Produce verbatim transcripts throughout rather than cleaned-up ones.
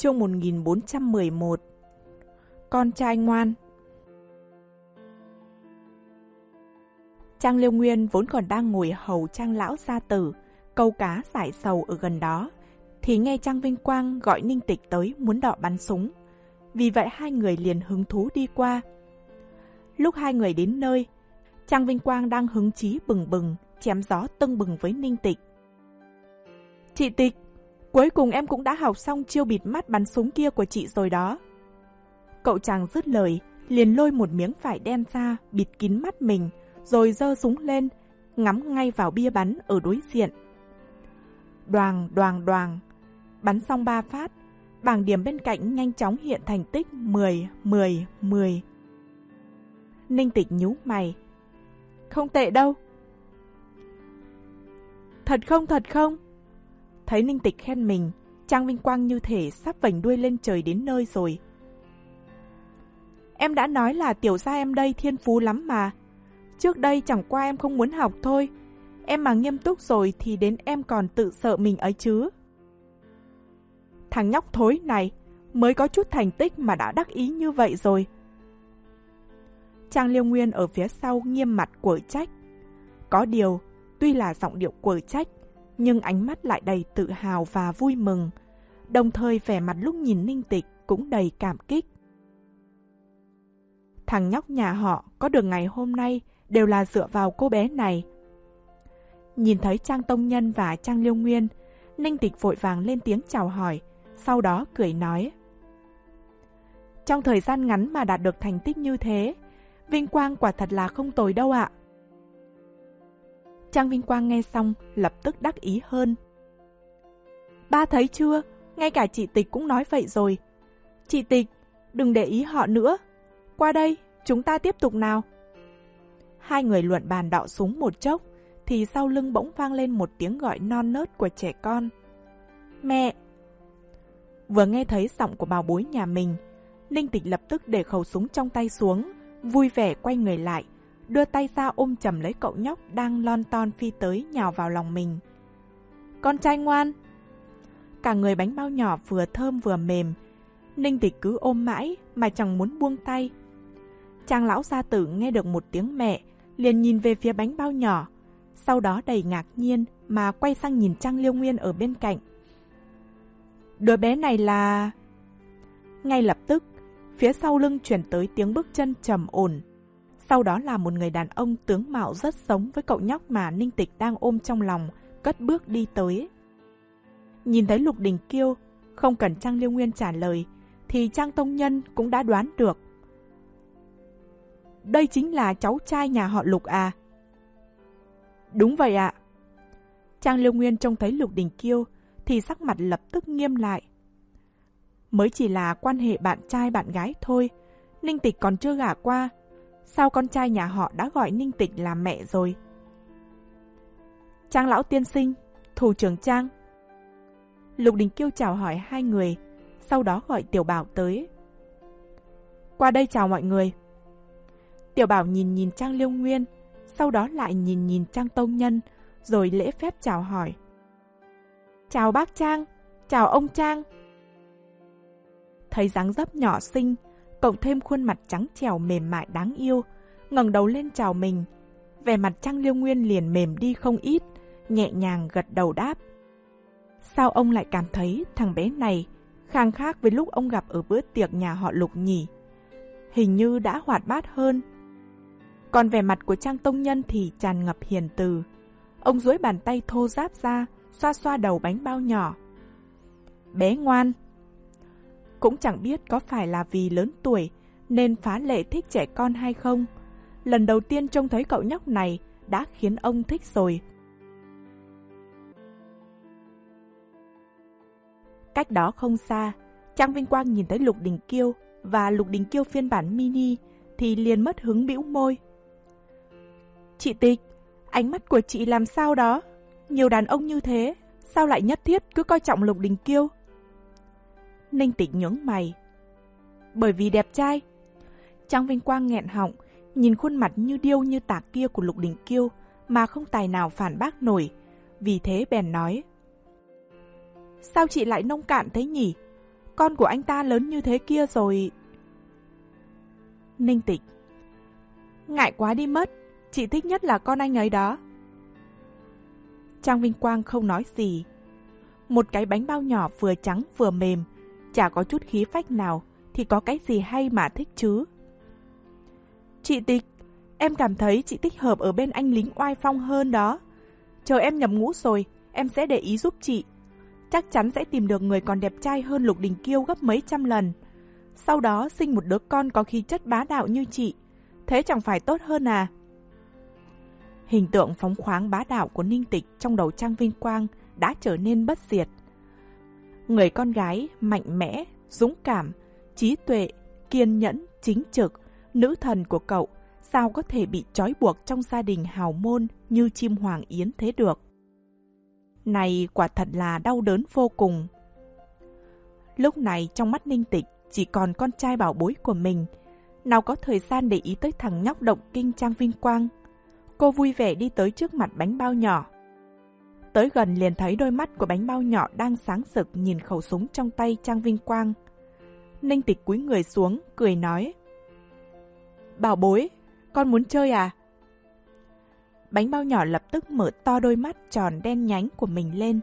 Chương một nghìn bốn trăm mười một. Con trai ngoan. Trang Liêu Nguyên vốn còn đang ngồi hầu Trang lão gia tử, câu cá giải sầu ở gần đó, thì nghe Trang Vinh Quang gọi Ninh Tịch tới muốn đọ bắn súng. Vì vậy hai người liền hứng thú đi qua. Lúc hai người đến nơi, Trang Vinh Quang đang hứng chí bừng bừng, chém gió tưng bừng với Ninh Tịch. Chị Tịch, cuối cùng em cũng đã học xong chiêu bịt mắt bắn súng kia của chị rồi đó. Cậu chàng dứt lời, liền lôi một miếng vải đen ra, bịt kín mắt mình, rồi giơ súng lên, ngắm ngay vào bia bắn ở đối diện. Đoàng, đoàng, đoàng. Bắn xong ba phát, bảng điểm bên cạnh nhanh chóng hiện thành tích mười, mười, mười. Ninh Tịch nhíu mày. Không tệ đâu. Thật không, thật không? Thấy Ninh Tịch khen mình, Trang Vinh Quang như thể sắp vành đuôi lên trời đến nơi rồi. Em đã nói là tiểu gia em đây thiên phú lắm mà. Trước đây chẳng qua em không muốn học thôi. Em mà nghiêm túc rồi thì đến em còn tự sợ mình ấy chứ. Thằng nhóc thối này mới có chút thành tích mà đã đắc ý như vậy rồi. Trang Liêu Nguyên ở phía sau nghiêm mặt quở trách. Có điều, tuy là giọng điệu quở trách, nhưng ánh mắt lại đầy tự hào và vui mừng. Đồng thời vẻ mặt lúc nhìn Ninh Tịch cũng đầy cảm kích. Thằng nhóc nhà họ có được ngày hôm nay đều là dựa vào cô bé này. Nhìn thấy Trang Tông Nhân và Trang Liêu Nguyên, Ninh Tịch vội vàng lên tiếng chào hỏi, sau đó cười nói. Trong thời gian ngắn mà đạt được thành tích như thế, Vinh Quang quả thật là không tồi đâu ạ. Trang Vinh Quang nghe xong lập tức đắc ý hơn. Ba thấy chưa, ngay cả chị Tịch cũng nói vậy rồi. Chị Tịch, đừng để ý họ nữa. Qua đây, chúng ta tiếp tục nào. Hai người luận bàn đọ súng một chốc, thì sau lưng bỗng vang lên một tiếng gọi non nớt của trẻ con. Mẹ! Vừa nghe thấy giọng của bảo bối nhà mình, Ninh Tịch lập tức để khẩu súng trong tay xuống, vui vẻ quay người lại, đưa tay ra ôm chầm lấy cậu nhóc đang lon ton phi tới nhào vào lòng mình. Con trai ngoan! Cả người bánh bao nhỏ vừa thơm vừa mềm, Ninh Tịch cứ ôm mãi mà chẳng muốn buông tay. Trang lão gia tử nghe được một tiếng mẹ, liền nhìn về phía bánh bao nhỏ, sau đó đầy ngạc nhiên mà quay sang nhìn Trang Liêu Nguyên ở bên cạnh. Đứa bé này là... Ngay lập tức, phía sau lưng chuyển tới tiếng bước chân trầm ổn. Sau đó là một người đàn ông tướng mạo rất giống với cậu nhóc mà Ninh Tịch đang ôm trong lòng, cất bước đi tới. Nhìn thấy Lục Đình Kiêu, không cần Trang Liêu Nguyên trả lời, thì Trang Tông Nhân cũng đã đoán được. Đây chính là cháu trai nhà họ Lục à? Đúng vậy ạ. Trang Liêu Nguyên trông thấy Lục Đình Kiêu thì sắc mặt lập tức nghiêm lại. Mới chỉ là quan hệ bạn trai bạn gái thôi, Ninh Tịch còn chưa gả qua. Sao con trai nhà họ đã gọi Ninh Tịch là mẹ rồi? Trang lão tiên sinh, thủ trưởng Trang. Lục Đình Kiêu chào hỏi hai người, sau đó gọi Tiểu Bảo tới. Qua đây chào mọi người. Tiểu Bảo nhìn nhìn Trang Liêu Nguyên, sau đó lại nhìn nhìn Trang Tông Nhân, rồi lễ phép chào hỏi. Chào bác Trang, chào ông Trang. Thấy dáng dấp nhỏ xinh, cộng thêm khuôn mặt trắng trẻo mềm mại đáng yêu, ngẩng đầu lên chào mình, vẻ mặt Trang Liêu Nguyên liền mềm đi không ít, nhẹ nhàng gật đầu đáp. Sao ông lại cảm thấy thằng bé này khang khác với lúc ông gặp ở bữa tiệc nhà họ Lục nhỉ? Hình như đã hoạt bát hơn. Còn vẻ mặt của Trang Tông Nhân thì tràn ngập hiền từ. Ông duỗi bàn tay thô ráp ra, xoa xoa đầu bánh bao nhỏ. Bé ngoan. Cũng chẳng biết có phải là vì lớn tuổi nên phá lệ thích trẻ con hay không. Lần đầu tiên trông thấy cậu nhóc này đã khiến ông thích rồi. Cách đó không xa, Trang Vinh Quang nhìn thấy Lục Đình Kiêu và Lục Đình Kiêu phiên bản mini thì liền mất hứng bĩu môi. Chị Tịch, ánh mắt của chị làm sao đó? Nhiều đàn ông như thế, sao lại nhất thiết cứ coi trọng Lục Đình Kiêu? Ninh Tịch nhướng mày. Bởi vì đẹp trai. Trang Vinh Quang nghẹn họng, nhìn khuôn mặt như điêu như tạc kia của Lục Đình Kiêu mà không tài nào phản bác nổi, vì thế bèn nói. Sao chị lại nông cạn thế nhỉ? con của anh ta lớn như thế kia rồi. Ninh Tịch: Ngại quá đi mất, chị thích nhất là con anh ấy đó. Trang Vinh Quang không nói gì. Một cái bánh bao nhỏ vừa trắng vừa mềm, chả có chút khí phách nào, thì có cái gì hay mà thích chứ. Chị Tịch, em cảm thấy chị thích hợp ở bên anh lính oai phong hơn đó. Chờ em nhập ngũ rồi, em sẽ để ý giúp chị. Chắc chắn sẽ tìm được người còn đẹp trai hơn Lục Đình Kiêu gấp mấy trăm lần. Sau đó sinh một đứa con có khí chất bá đạo như chị. Thế chẳng phải tốt hơn à? Hình tượng phóng khoáng bá đạo của Ninh Tịch trong đầu Trang Vinh Quang đã trở nên bất diệt. Người con gái mạnh mẽ, dũng cảm, trí tuệ, kiên nhẫn, chính trực, nữ thần của cậu sao có thể bị trói buộc trong gia đình hào môn như chim hoàng yến thế được. Này quả thật là đau đớn vô cùng. Lúc này trong mắt Ninh Tịch chỉ còn con trai bảo bối của mình, nào có thời gian để ý tới thằng nhóc động kinh Trang Vinh Quang. Cô vui vẻ đi tới trước mặt bánh bao nhỏ. Tới gần liền thấy đôi mắt của bánh bao nhỏ đang sáng rực nhìn khẩu súng trong tay Trang Vinh Quang. Ninh Tịch cúi người xuống, cười nói: Bảo bối, con muốn chơi à? Bánh bao nhỏ lập tức mở to đôi mắt tròn đen nhánh của mình lên.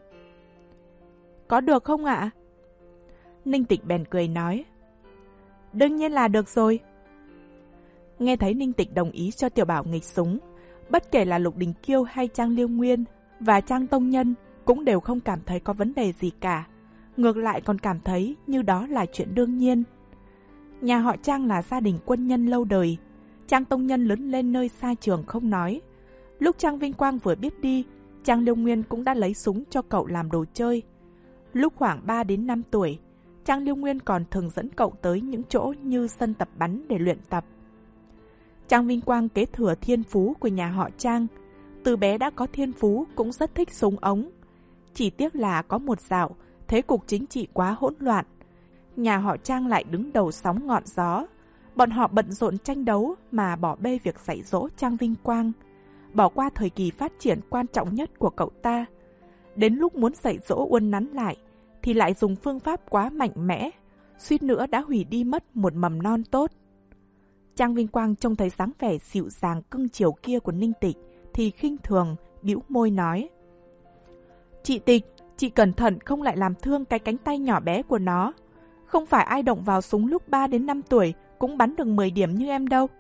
Có được không ạ? Ninh Tịch bèn cười nói: Đương nhiên là được rồi. Nghe thấy Ninh Tịch đồng ý cho Tiểu Bảo nghịch súng, bất kể là Lục Đình Kiêu hay Trang Liêu Nguyên và Trang Tông Nhân cũng đều không cảm thấy có vấn đề gì cả. Ngược lại còn cảm thấy như đó là chuyện đương nhiên. Nhà họ Trang là gia đình quân nhân lâu đời. Trang Tông Nhân lớn lên nơi xa trường không nói. Lúc Trang Vinh Quang vừa biết đi, Trang Liêu Nguyên cũng đã lấy súng cho cậu làm đồ chơi. Lúc khoảng ba đến năm tuổi, Trang Liêu Nguyên còn thường dẫn cậu tới những chỗ như sân tập bắn để luyện tập. Trang Vinh Quang kế thừa thiên phú của nhà họ Trang. Từ bé đã có thiên phú, cũng rất thích súng ống. Chỉ tiếc là có một dạo, thế cục chính trị quá hỗn loạn. Nhà họ Trang lại đứng đầu sóng ngọn gió. Bọn họ bận rộn tranh đấu mà bỏ bê việc dạy dỗ Trang Vinh Quang, bỏ qua thời kỳ phát triển quan trọng nhất của cậu ta. Đến lúc muốn dạy dỗ uốn nắn lại, thì lại dùng phương pháp quá mạnh mẽ, suýt nữa đã hủy đi mất một mầm non tốt. Trang Vinh Quang trông thấy dáng vẻ dịu dàng cưng chiều kia của Ninh Tịch thì khinh thường, bĩu môi nói: Chị Tịch, chị cẩn thận không lại làm thương cái cánh tay nhỏ bé của nó. Không phải ai động vào súng lúc ba đến năm tuổi cũng bắn được mười điểm như em đâu.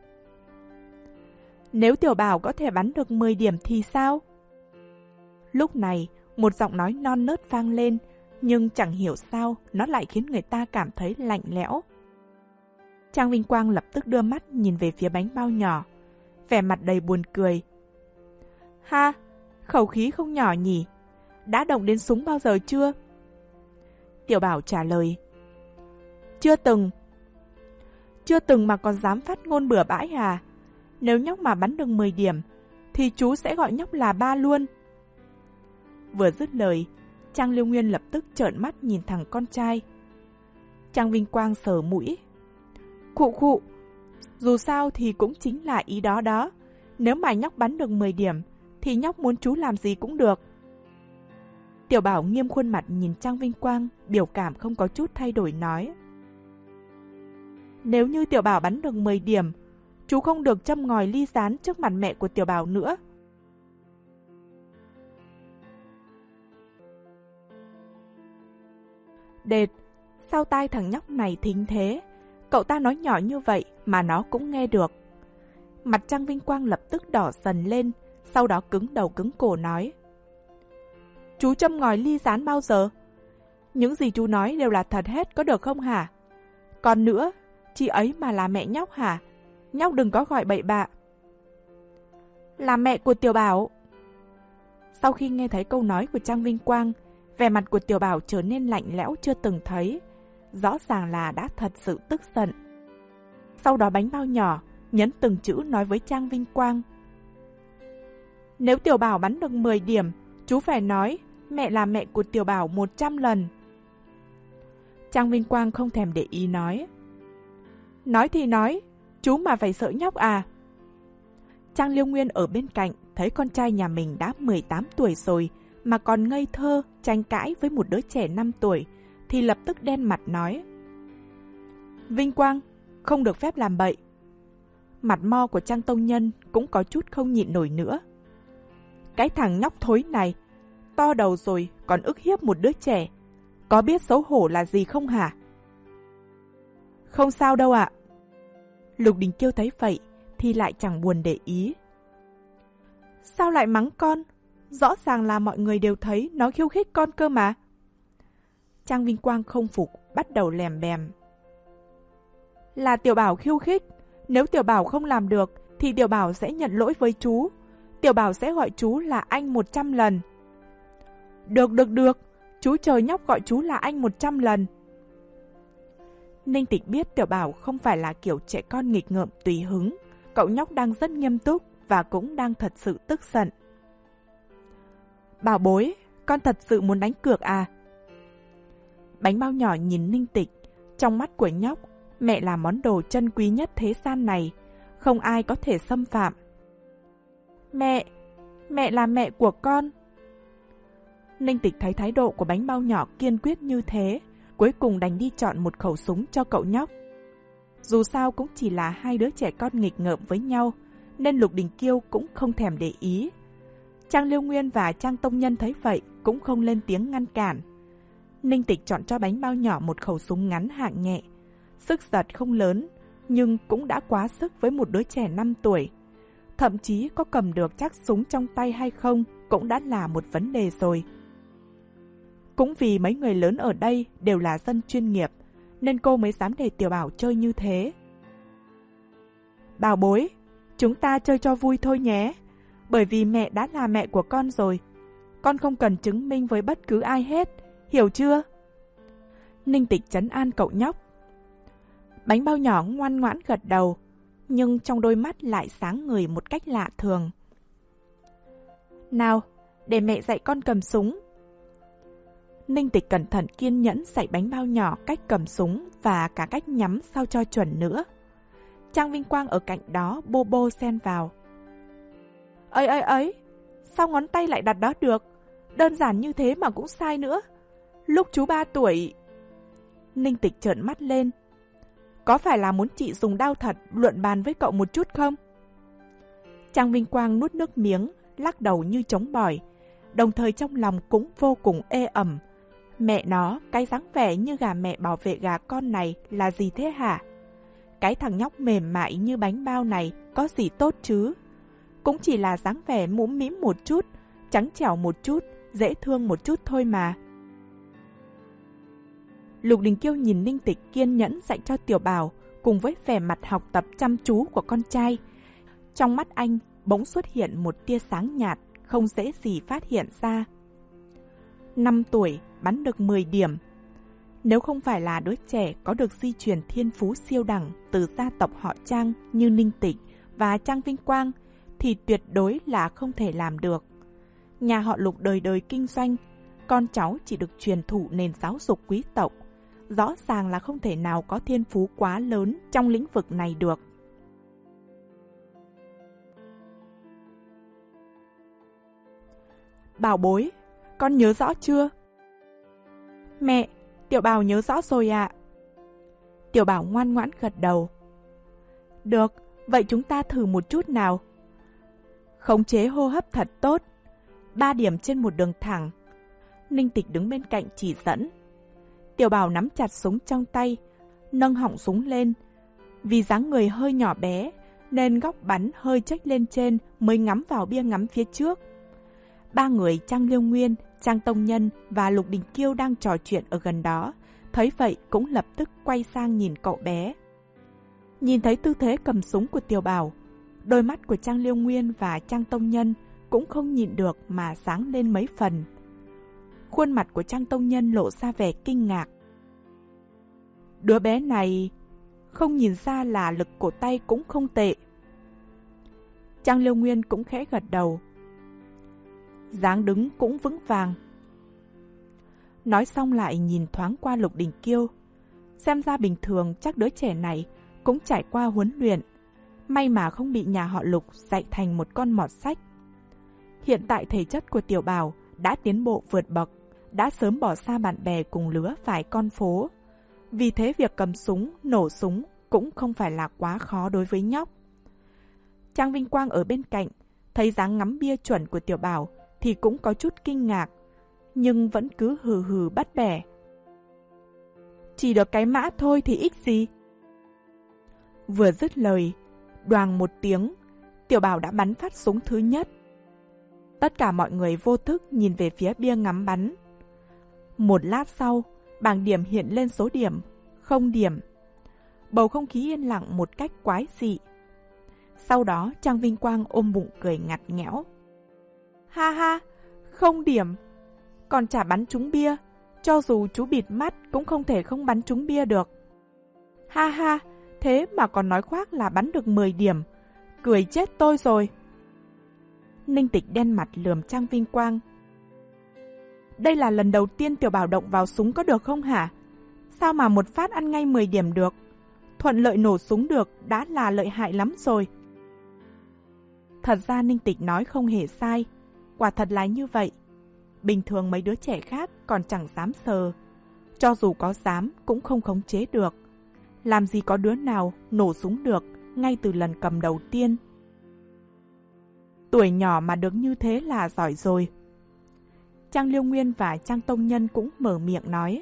Nếu Tiểu Bảo có thể bắn được mười điểm thì sao? Lúc này, một giọng nói non nớt vang lên, nhưng chẳng hiểu sao nó lại khiến người ta cảm thấy lạnh lẽo. Trang Vinh Quang lập tức đưa mắt nhìn về phía bánh bao nhỏ, vẻ mặt đầy buồn cười. Ha, khẩu khí không nhỏ nhỉ? Đã động đến súng bao giờ chưa? Tiểu Bảo trả lời: Chưa từng. Chưa từng mà còn dám phát ngôn bừa bãi à? Nếu nhóc mà bắn được mười điểm, thì chú sẽ gọi nhóc là ba luôn. Vừa dứt lời, Trang Liêu Nguyên lập tức trợn mắt nhìn thằng con trai. Trang Vinh Quang sờ mũi. Khụ khụ, dù sao thì cũng chính là ý đó đó. Nếu mà nhóc bắn được mười điểm, thì nhóc muốn chú làm gì cũng được. Tiểu Bảo nghiêm khuôn mặt nhìn Trang Vinh Quang, biểu cảm không có chút thay đổi nói: Nếu như Tiểu Bảo bắn được mười điểm, chú không được châm ngòi ly gián trước mặt mẹ của Tiểu Bảo nữa. Đệt, sao tai thằng nhóc này thính thế? Cậu ta nói nhỏ như vậy mà nó cũng nghe được. Mặt Trang Vinh Quang lập tức đỏ dần lên, sau đó cứng đầu cứng cổ nói: Chú châm ngòi ly gián bao giờ? Những gì chú nói đều là thật hết, có được không hả? Còn nữa, chị ấy mà là mẹ nhóc hả? Nhóc đừng có gọi bậy bạ. Là mẹ của Tiểu Bảo. Sau khi nghe thấy câu nói của Trang Vinh Quang, vẻ mặt của Tiểu Bảo trở nên lạnh lẽo chưa từng thấy. Rõ ràng là đã thật sự tức giận. Sau đó bánh bao nhỏ nhấn từng chữ nói với Trang Vinh Quang: Nếu Tiểu Bảo bắn được mười điểm, chú phải nói mẹ là mẹ của Tiểu Bảo một trăm lần. Trang Vinh Quang không thèm để ý nói: Nói thì nói, chú mà phải sợ nhóc à? Trang Liêu Nguyên ở bên cạnh thấy con trai nhà mình đã mười tám tuổi rồi mà còn ngây thơ tranh cãi với một đứa trẻ năm tuổi thì lập tức đen mặt nói: Vinh Quang, không được phép làm bậy. Mặt mo của Trang tông nhân cũng có chút không nhịn nổi nữa. Cái thằng nhóc thối này, to đầu rồi còn ức hiếp một đứa trẻ, có biết xấu hổ là gì không hả? Không sao đâu ạ. Lục Đình Kiêu thấy vậy thì lại chẳng buồn để ý. Sao lại mắng con? Rõ ràng là mọi người đều thấy nó khiêu khích con cơ mà. Trang Vinh Quang không phục, bắt đầu lèm bèm. Là Tiểu Bảo khiêu khích. Nếu Tiểu Bảo không làm được thì Tiểu Bảo sẽ nhận lỗi với chú. Tiểu Bảo sẽ gọi chú là anh một trăm lần. Được, được, được. Chú trời nhóc gọi chú là anh một trăm lần. Ninh Tịch biết Tiểu Bảo không phải là kiểu trẻ con nghịch ngợm tùy hứng. Cậu nhóc đang rất nghiêm túc và cũng đang thật sự tức giận. Bảo bối, con thật sự muốn đánh cược à? Bánh bao nhỏ nhìn Ninh Tịch. Trong mắt của nhóc, mẹ là món đồ chân quý nhất thế gian này. Không ai có thể xâm phạm. Mẹ, mẹ là mẹ của con. Ninh Tịch thấy thái độ của bánh bao nhỏ kiên quyết như thế, cuối cùng đành đi chọn một khẩu súng cho cậu nhóc. Dù sao cũng chỉ là hai đứa trẻ con nghịch ngợm với nhau, nên Lục Đình Kiêu cũng không thèm để ý. Trang Liêu Nguyên và Trang Tông Nhân thấy vậy cũng không lên tiếng ngăn cản. Ninh Tịch chọn cho bánh bao nhỏ một khẩu súng ngắn hạng nhẹ. Sức giật không lớn, nhưng cũng đã quá sức với một đứa trẻ năm tuổi. Thậm chí có cầm được chắc súng trong tay hay không cũng đã là một vấn đề rồi. Cũng vì mấy người lớn ở đây đều là dân chuyên nghiệp, nên cô mới dám để Tiểu Bảo chơi như thế. Bảo bối, chúng ta chơi cho vui thôi nhé. Bởi vì mẹ đã là mẹ của con rồi. Con không cần chứng minh với bất cứ ai hết, hiểu chưa? Ninh Tịch trấn an cậu nhóc. Bánh bao nhỏ ngoan ngoãn gật đầu, nhưng trong đôi mắt lại sáng ngời một cách lạ thường. Nào, để mẹ dạy con cầm súng. Ninh Tịch cẩn thận kiên nhẫn dạy bánh bao nhỏ cách cầm súng và cả cách nhắm sao cho chuẩn nữa. Trang Vinh Quang ở cạnh đó bô bô xen vào. Ấy ấy ấy, sao ngón tay lại đặt đó được? Đơn giản như thế mà cũng sai nữa. Lúc chú ba tuổi... Ninh Tịch trợn mắt lên. Có phải là muốn chị dùng đao thật luận bàn với cậu một chút không? Trang Vinh Quang nuốt nước miếng, lắc đầu như trống bỏi, đồng thời trong lòng cũng vô cùng ê ẩm. Mẹ nó, cái dáng vẻ như gà mẹ bảo vệ gà con này là gì thế hả? Cái thằng nhóc mềm mại như bánh bao này có gì tốt chứ? Cũng chỉ là dáng vẻ mũm mĩm một chút, trắng trẻo một chút, dễ thương một chút thôi mà. Lục Đình Kiêu nhìn Ninh Tịch kiên nhẫn dạy cho Tiểu Bảo cùng với vẻ mặt học tập chăm chú của con trai. Trong mắt anh bỗng xuất hiện một tia sáng nhạt, không dễ gì phát hiện ra. năm tuổi, bắn được mười điểm. Nếu không phải là đứa trẻ có được di truyền thiên phú siêu đẳng từ gia tộc họ Trang như Ninh Tịch và Trang Vinh Quang, thì tuyệt đối là không thể làm được. Nhà họ Lục đời đời kinh doanh, con cháu chỉ được truyền thụ nền giáo dục quý tộc. Rõ ràng là không thể nào có thiên phú quá lớn trong lĩnh vực này được. Bảo bối, con nhớ rõ chưa? Mẹ, Tiểu Bảo nhớ rõ rồi ạ. Tiểu Bảo ngoan ngoãn gật đầu. Được, vậy chúng ta thử một chút nào. Khống chế hô hấp thật tốt. Ba điểm trên một đường thẳng. Ninh Tịch đứng bên cạnh chỉ dẫn. Tiểu Bảo nắm chặt súng trong tay, nâng họng súng lên. Vì dáng người hơi nhỏ bé, nên góc bắn hơi chếch lên trên mới ngắm vào bia ngắm phía trước. Ba người Trang Liêu Nguyên, Trang Tông Nhân và Lục Đình Kiêu đang trò chuyện ở gần đó, thấy vậy cũng lập tức quay sang nhìn cậu bé. Nhìn thấy tư thế cầm súng của Tiểu Bảo, đôi mắt của Trang Liêu Nguyên và Trang Tông Nhân cũng không nhịn được mà sáng lên mấy phần. Khuôn mặt của Trang Tông Nhân lộ ra vẻ kinh ngạc. Đứa bé này không nhìn ra là lực cổ tay cũng không tệ. Trang Liêu Nguyên cũng khẽ gật đầu. Dáng đứng cũng vững vàng. Nói xong lại nhìn thoáng qua Lục Đình Kiêu. Xem ra bình thường chắc đứa trẻ này cũng trải qua huấn luyện. May mà không bị nhà họ Lục dạy thành một con mọt sách. Hiện tại thể chất của Tiểu Bảo đã tiến bộ vượt bậc, đã sớm bỏ xa bạn bè cùng lứa vài con phố. Vì thế việc cầm súng, nổ súng cũng không phải là quá khó đối với nhóc. Trang Vinh Quang ở bên cạnh, thấy dáng ngắm bia chuẩn của Tiểu Bảo thì cũng có chút kinh ngạc, nhưng vẫn cứ hừ hừ bắt bẻ. Chỉ được cái mã thôi thì ích gì? Vừa dứt lời, đoàng một tiếng, Tiểu Bảo đã bắn phát súng thứ nhất. Tất cả mọi người vô thức nhìn về phía bia ngắm bắn. Một lát sau, bảng điểm hiện lên số điểm, không điểm. Bầu không khí yên lặng một cách quái dị. Sau đó Trang Vinh Quang ôm bụng cười ngặt nghẽo. Ha ha, không điểm. Còn chả bắn trúng bia, cho dù chú bịt mắt cũng không thể không bắn trúng bia được. Ha ha, thế mà còn nói khoác là bắn được mười điểm. Cười chết tôi rồi. Ninh Tịch đen mặt lườm Trang Vinh Quang. Đây là lần đầu tiên Tiểu Bảo động vào súng có được không hả? Sao mà một phát ăn ngay mười điểm được? Thuận lợi nổ súng được đã là lợi hại lắm rồi. Thật ra Ninh Tịch nói không hề sai. Quả thật là như vậy. Bình thường mấy đứa trẻ khác còn chẳng dám sờ. Cho dù có dám cũng không khống chế được. Làm gì có đứa nào nổ súng được ngay từ lần cầm đầu tiên. Tuổi nhỏ mà được như thế là giỏi rồi. Trang Liêu Nguyên và Trang Tông Nhân cũng mở miệng nói.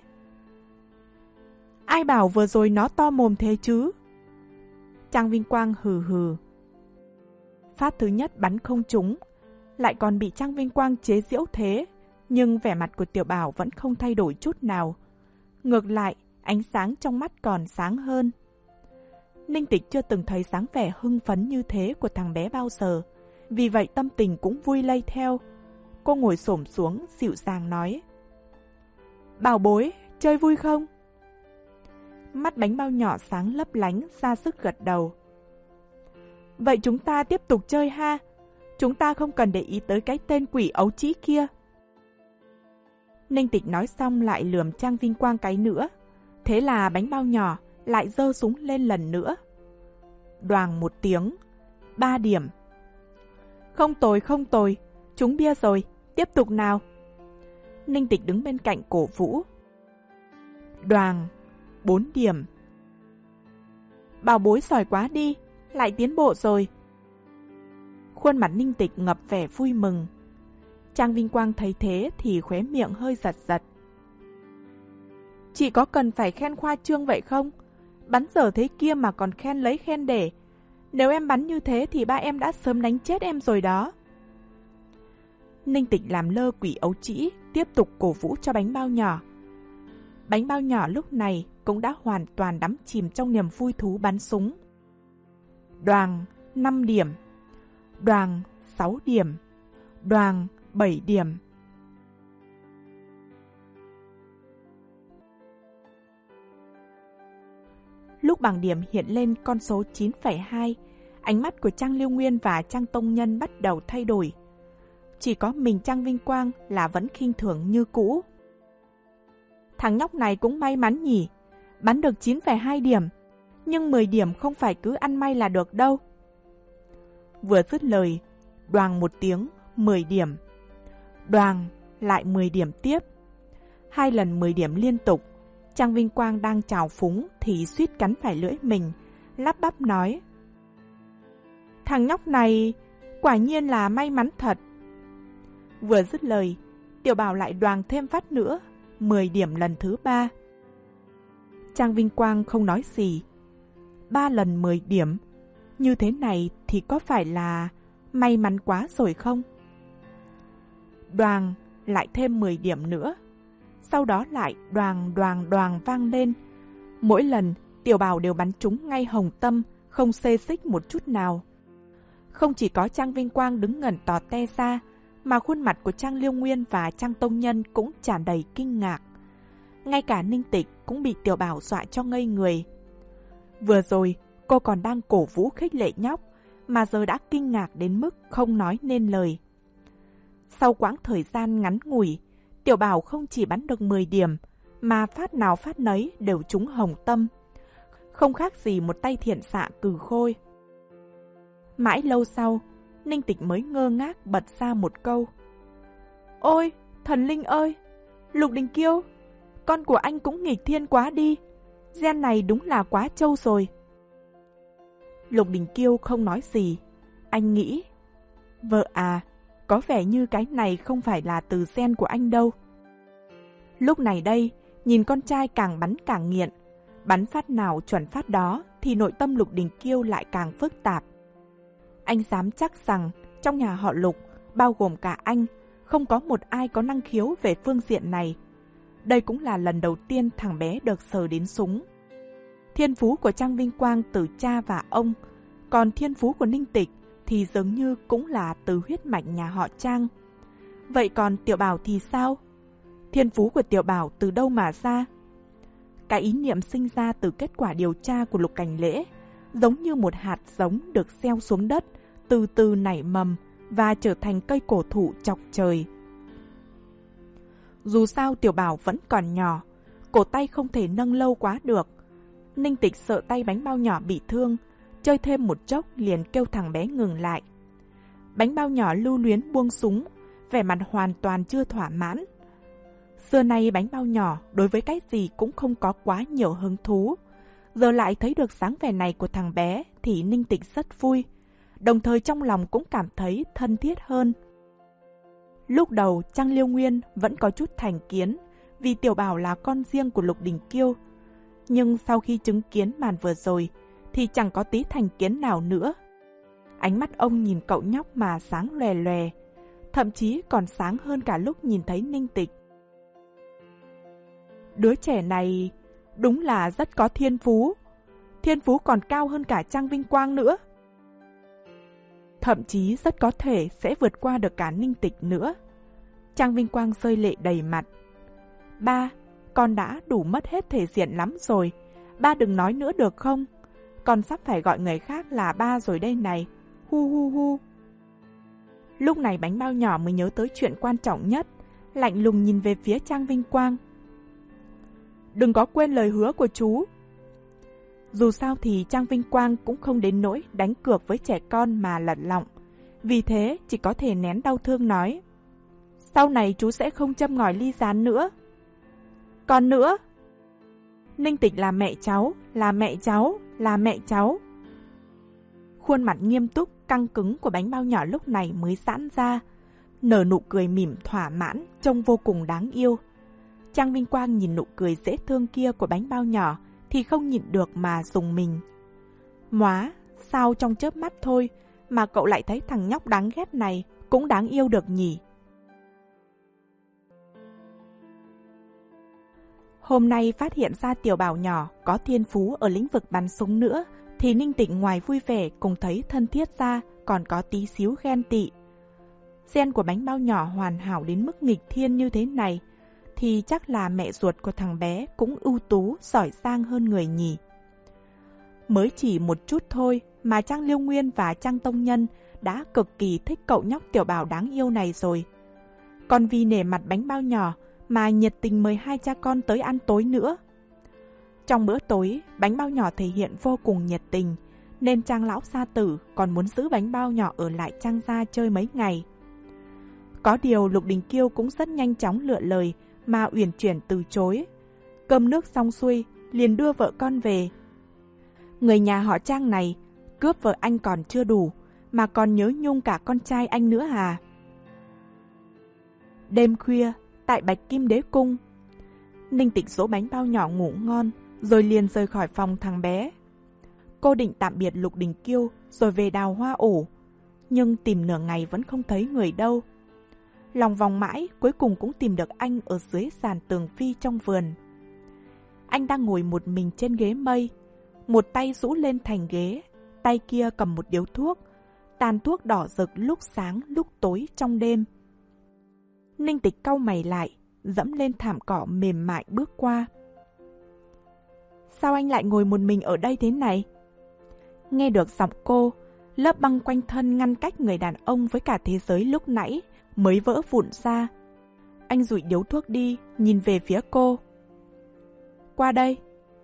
Ai bảo vừa rồi nó to mồm thế chứ? Trang Vinh Quang hừ hừ. Phát thứ nhất bắn không trúng, lại còn bị Trang Vinh Quang chế giễu thế, nhưng vẻ mặt của Tiểu Bảo vẫn không thay đổi chút nào. Ngược lại, ánh sáng trong mắt còn sáng hơn. Ninh Tịch chưa từng thấy dáng vẻ hưng phấn như thế của thằng bé bao giờ, vì vậy tâm tình cũng vui lây theo. Cô ngồi xổm xuống, dịu dàng nói. Bảo bối, chơi vui không? Mắt bánh bao nhỏ sáng lấp lánh, ra sức gật đầu. Vậy chúng ta tiếp tục chơi ha. Chúng ta không cần để ý tới cái tên quỷ ấu trĩ kia. Ninh Tịch nói xong lại lườm Trang Vinh Quang cái nữa. Thế là bánh bao nhỏ lại giơ súng lên lần nữa. Đoàng một tiếng. Ba điểm. Không tồi, không tồi. Trúng bia rồi. Tiếp tục nào. Ninh Tịch đứng bên cạnh cổ vũ. Đoàng. Bốn điểm. Bảo bối giỏi quá đi. Lại tiến bộ rồi. Khuôn mặt Ninh Tịch ngập vẻ vui mừng. Trang Vinh Quang thấy thế thì khóe miệng hơi giật giật. Chị có cần phải khen khoa trương vậy không? Bắn dở thế kia mà còn khen lấy khen để. Nếu em bắn như thế thì ba em đã sớm đánh chết em rồi đó. Ninh Tịch làm lơ quỷ ấu trĩ, tiếp tục cổ vũ cho bánh bao nhỏ. Bánh bao nhỏ lúc này cũng đã hoàn toàn đắm chìm trong niềm vui thú bắn súng. Đoàng năm điểm. Đoàng sáu điểm. Đoàng bảy điểm. Lúc bảng điểm hiện lên con số chín phẩy hai, ánh mắt của Trang Liêu Nguyên và Trang Tông Nhân bắt đầu thay đổi. Chỉ có mình Trang Vinh Quang là vẫn khinh thường như cũ. Thằng nhóc này cũng may mắn nhỉ, bắn được chín phẩy hai điểm, nhưng mười điểm không phải cứ ăn may là được đâu. Vừa dứt lời, đoàng một tiếng, mười điểm. Đoàng, lại mười điểm tiếp. Hai lần mười điểm liên tục. Trang Vinh Quang đang trào phúng thì suýt cắn phải lưỡi mình, lắp bắp nói. Thằng nhóc này quả nhiên là may mắn thật. Vừa dứt lời, Tiểu Bảo lại đoàng thêm phát nữa, mười điểm lần thứ ba. Trang Vinh Quang không nói gì. Ba lần mười điểm, như thế này thì có phải là may mắn quá rồi không? Đoàng lại thêm mười điểm nữa. Sau đó lại đoàng đoàng đoàng vang lên. Mỗi lần Tiểu Bảo đều bắn trúng ngay hồng tâm, không xê xích một chút nào. Không chỉ có Trang Vinh Quang đứng ngẩn tò te ra, mà khuôn mặt của Trang Liêu Nguyên và Trang Tông Nhân cũng tràn đầy kinh ngạc. Ngay cả Ninh Tịch cũng bị Tiểu Bảo dọa cho ngây người. Vừa rồi cô còn đang cổ vũ khích lệ nhóc, mà giờ đã kinh ngạc đến mức không nói nên lời. Sau quãng thời gian ngắn ngủi, Tiểu Bảo không chỉ bắn được mười điểm, mà phát nào phát nấy đều trúng hồng tâm. Không khác gì một tay thiện xạ cừ khôi. Mãi lâu sau, Ninh Tịch mới ngơ ngác bật ra một câu. Ôi, thần linh ơi! Lục Đình Kiêu, con của anh cũng nghịch thiên quá đi. Gen này đúng là quá trâu rồi. Lục Đình Kiêu không nói gì. Anh nghĩ, vợ à, có vẻ như cái này không phải là từ gen của anh đâu. Lúc này đây, nhìn con trai càng bắn càng nghiện. Bắn phát nào chuẩn phát đó thì nội tâm Lục Đình Kiêu lại càng phức tạp. Anh dám chắc rằng trong nhà họ Lục, bao gồm cả anh, không có một ai có năng khiếu về phương diện này. Đây cũng là lần đầu tiên thằng bé được sờ đến súng. Thiên phú của Trang Vinh Quang từ cha và ông, còn thiên phú của Ninh Tịch thì dường như cũng là từ huyết mạch nhà họ Trang. Vậy còn Tiểu Bảo thì sao? Thiên phú của Tiểu Bảo từ đâu mà ra? Cái ý niệm sinh ra từ kết quả điều tra của Lục Cảnh Lễ, giống như một hạt giống được gieo xuống đất, từ từ nảy mầm và trở thành cây cổ thụ chọc trời. Dù sao Tiểu Bảo vẫn còn nhỏ, cổ tay không thể nâng lâu quá được. Ninh Tịch sợ tay bánh bao nhỏ bị thương, chơi thêm một chốc liền kêu thằng bé ngừng lại. Bánh bao nhỏ lưu luyến buông súng, vẻ mặt hoàn toàn chưa thỏa mãn. Xưa nay bánh bao nhỏ đối với cái gì cũng không có quá nhiều hứng thú. Giờ lại thấy được dáng vẻ này của thằng bé thì Ninh Tịch rất vui, đồng thời trong lòng cũng cảm thấy thân thiết hơn. Lúc đầu Trang Liêu Nguyên vẫn có chút thành kiến vì Tiểu Bảo là con riêng của Lục Đình Kiêu. Nhưng sau khi chứng kiến màn vừa rồi thì chẳng có tí thành kiến nào nữa. Ánh mắt ông nhìn cậu nhóc mà sáng lòe lòe, thậm chí còn sáng hơn cả lúc nhìn thấy Ninh Tịch. Đứa trẻ này đúng là rất có thiên phú. Thiên phú còn cao hơn cả Trang Vinh Quang nữa. Thậm chí rất có thể sẽ vượt qua được cả Ninh Tịch nữa. Trang Vinh Quang rơi lệ đầy mặt. Ba, con đã đủ mất hết thể diện lắm rồi. Ba đừng nói nữa được không? Con sắp phải gọi người khác là ba rồi đây này. Hu hu hu. Lúc này bánh bao nhỏ mới nhớ tới chuyện quan trọng nhất, lạnh lùng nhìn về phía Trang Vinh Quang. Đừng có quên lời hứa của chú. Dù sao thì Trang Vinh Quang cũng không đến nỗi đánh cược với trẻ con mà lật lọng. Vì thế chỉ có thể nén đau thương nói. Sau này chú sẽ không châm ngòi ly gián nữa. Còn nữa, Ninh Tịch là mẹ cháu, là mẹ cháu, là mẹ cháu. Khuôn mặt nghiêm túc, căng cứng của bánh bao nhỏ lúc này mới giãn ra, nở nụ cười mỉm thỏa mãn, trông vô cùng đáng yêu. Trang Vinh Quang nhìn nụ cười dễ thương kia của bánh bao nhỏ thì không nhịn được mà rùng mình. Móa, sao trong chớp mắt thôi mà cậu lại thấy thằng nhóc đáng ghét này cũng đáng yêu được nhỉ? Hôm nay phát hiện ra Tiểu Bảo nhỏ có thiên phú ở lĩnh vực bắn súng nữa, thì Ninh Tịch ngoài vui vẻ cùng thấy thân thiết ra còn có tí xíu ghen tị. Gen của bánh bao nhỏ hoàn hảo đến mức nghịch thiên như thế này, thì chắc là mẹ ruột của thằng bé cũng ưu tú, giỏi giang hơn người nhỉ. Mới chỉ một chút thôi mà Trang Liêu Nguyên và Trang Tông Nhân đã cực kỳ thích cậu nhóc Tiểu Bảo đáng yêu này rồi. Còn vì nể mặt bánh bao nhỏ mà nhiệt tình mời hai cha con tới ăn tối nữa. Trong bữa tối, bánh bao nhỏ thể hiện vô cùng nhiệt tình, nên Trang lão gia tử còn muốn giữ bánh bao nhỏ ở lại Trang gia chơi mấy ngày. Có điều Lục Đình Kiêu cũng rất nhanh chóng lựa lời mà uyển chuyển từ chối. Cơm nước xong xuôi, liền đưa vợ con về. Người nhà họ Trang này, cướp vợ anh còn chưa đủ, mà còn nhớ nhung cả con trai anh nữa à? Đêm khuya, tại Bạch Kim Đế Cung, Ninh Tịch dỗ bánh bao nhỏ ngủ ngon, rồi liền rời khỏi phòng thằng bé. Cô định tạm biệt Lục Đình Kiêu rồi về đào hoa ổ, nhưng tìm nửa ngày vẫn không thấy người đâu. Lòng vòng mãi, cuối cùng cũng tìm được anh ở dưới sàn tường phi trong vườn. Anh đang ngồi một mình trên ghế mây, một tay rũ lên thành ghế, tay kia cầm một điếu thuốc, tàn thuốc đỏ rực lúc sáng lúc tối trong đêm. Ninh Tịch cau mày lại, dẫm lên thảm cỏ mềm mại bước qua. Sao anh lại ngồi một mình ở đây thế này? Nghe được giọng cô, lớp băng quanh thân ngăn cách người đàn ông với cả thế giới lúc nãy mới vỡ vụn ra. Anh dụi điếu thuốc đi, nhìn về phía cô. Qua đây.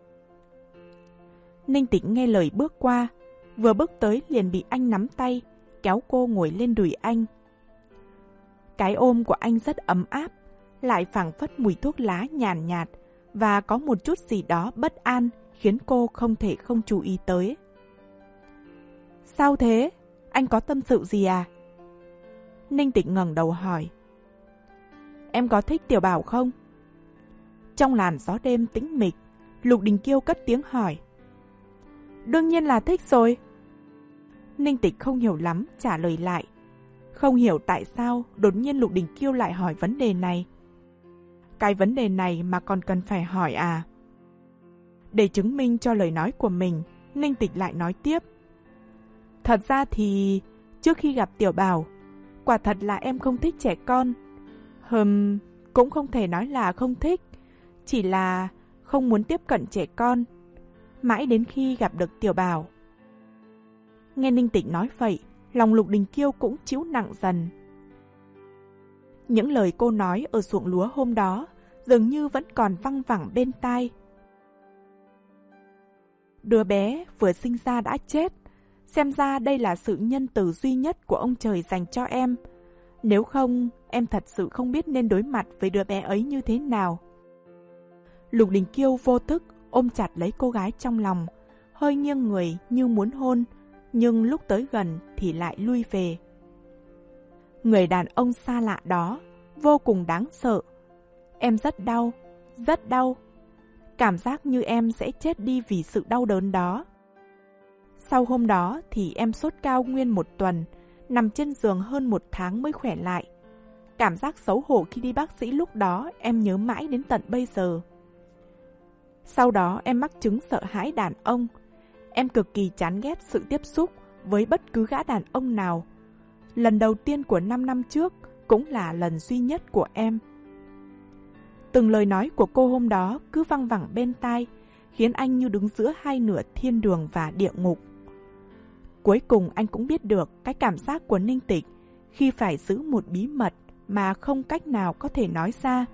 Ninh Tịch nghe lời bước qua, vừa bước tới liền bị anh nắm tay, kéo cô ngồi lên đùi anh. Cái ôm của anh rất ấm áp, lại phảng phất mùi thuốc lá nhàn nhạt, nhạt và có một chút gì đó bất an khiến cô không thể không chú ý tới. Sao thế? Anh có tâm sự gì à? Ninh Tịch ngẩng đầu hỏi. Em có thích Tiểu Bảo không? Trong làn gió đêm tĩnh mịch, Lục Đình Kiêu cất tiếng hỏi. Đương nhiên là thích rồi. Ninh Tịch không hiểu lắm trả lời lại. Không hiểu tại sao đột nhiên Lục Đình Kiêu lại hỏi vấn đề này. Cái vấn đề này mà còn cần phải hỏi à? Để chứng minh cho lời nói của mình, Ninh Tịch lại nói tiếp. Thật ra thì trước khi gặp Tiểu Bảo, quả thật là em không thích trẻ con. Hừm, cũng không thể nói là không thích, chỉ là không muốn tiếp cận trẻ con. Mãi đến khi gặp được Tiểu Bảo. Nghe Ninh Tịch nói vậy, lòng Lục Đình Kiêu cũng trĩu nặng dần. Những lời cô nói ở ruộng lúa hôm đó dường như vẫn còn văng vẳng bên tai. Đứa bé vừa sinh ra đã chết, xem ra đây là sự nhân từ duy nhất của ông trời dành cho em. Nếu không, em thật sự không biết nên đối mặt với đứa bé ấy như thế nào. Lục Đình Kiêu vô thức ôm chặt lấy cô gái trong lòng, hơi nghiêng người như muốn hôn, nhưng lúc tới gần thì lại lui về. Người đàn ông xa lạ đó vô cùng đáng sợ. Em rất đau, rất đau. Cảm giác như em sẽ chết đi vì sự đau đớn đó. Sau hôm đó thì em sốt cao nguyên một tuần, nằm trên giường hơn một tháng mới khỏe lại. Cảm giác xấu hổ khi đi bác sĩ lúc đó em nhớ mãi đến tận bây giờ. Sau đó em mắc chứng sợ hãi đàn ông. Em cực kỳ chán ghét sự tiếp xúc với bất cứ gã đàn ông nào. Lần đầu tiên của năm năm trước cũng là lần duy nhất của em. Từng lời nói của cô hôm đó cứ văng vẳng bên tai, khiến anh như đứng giữa hai nửa thiên đường và địa ngục. Cuối cùng anh cũng biết được cái cảm giác của Ninh Tịch khi phải giữ một bí mật mà không cách nào có thể nói ra.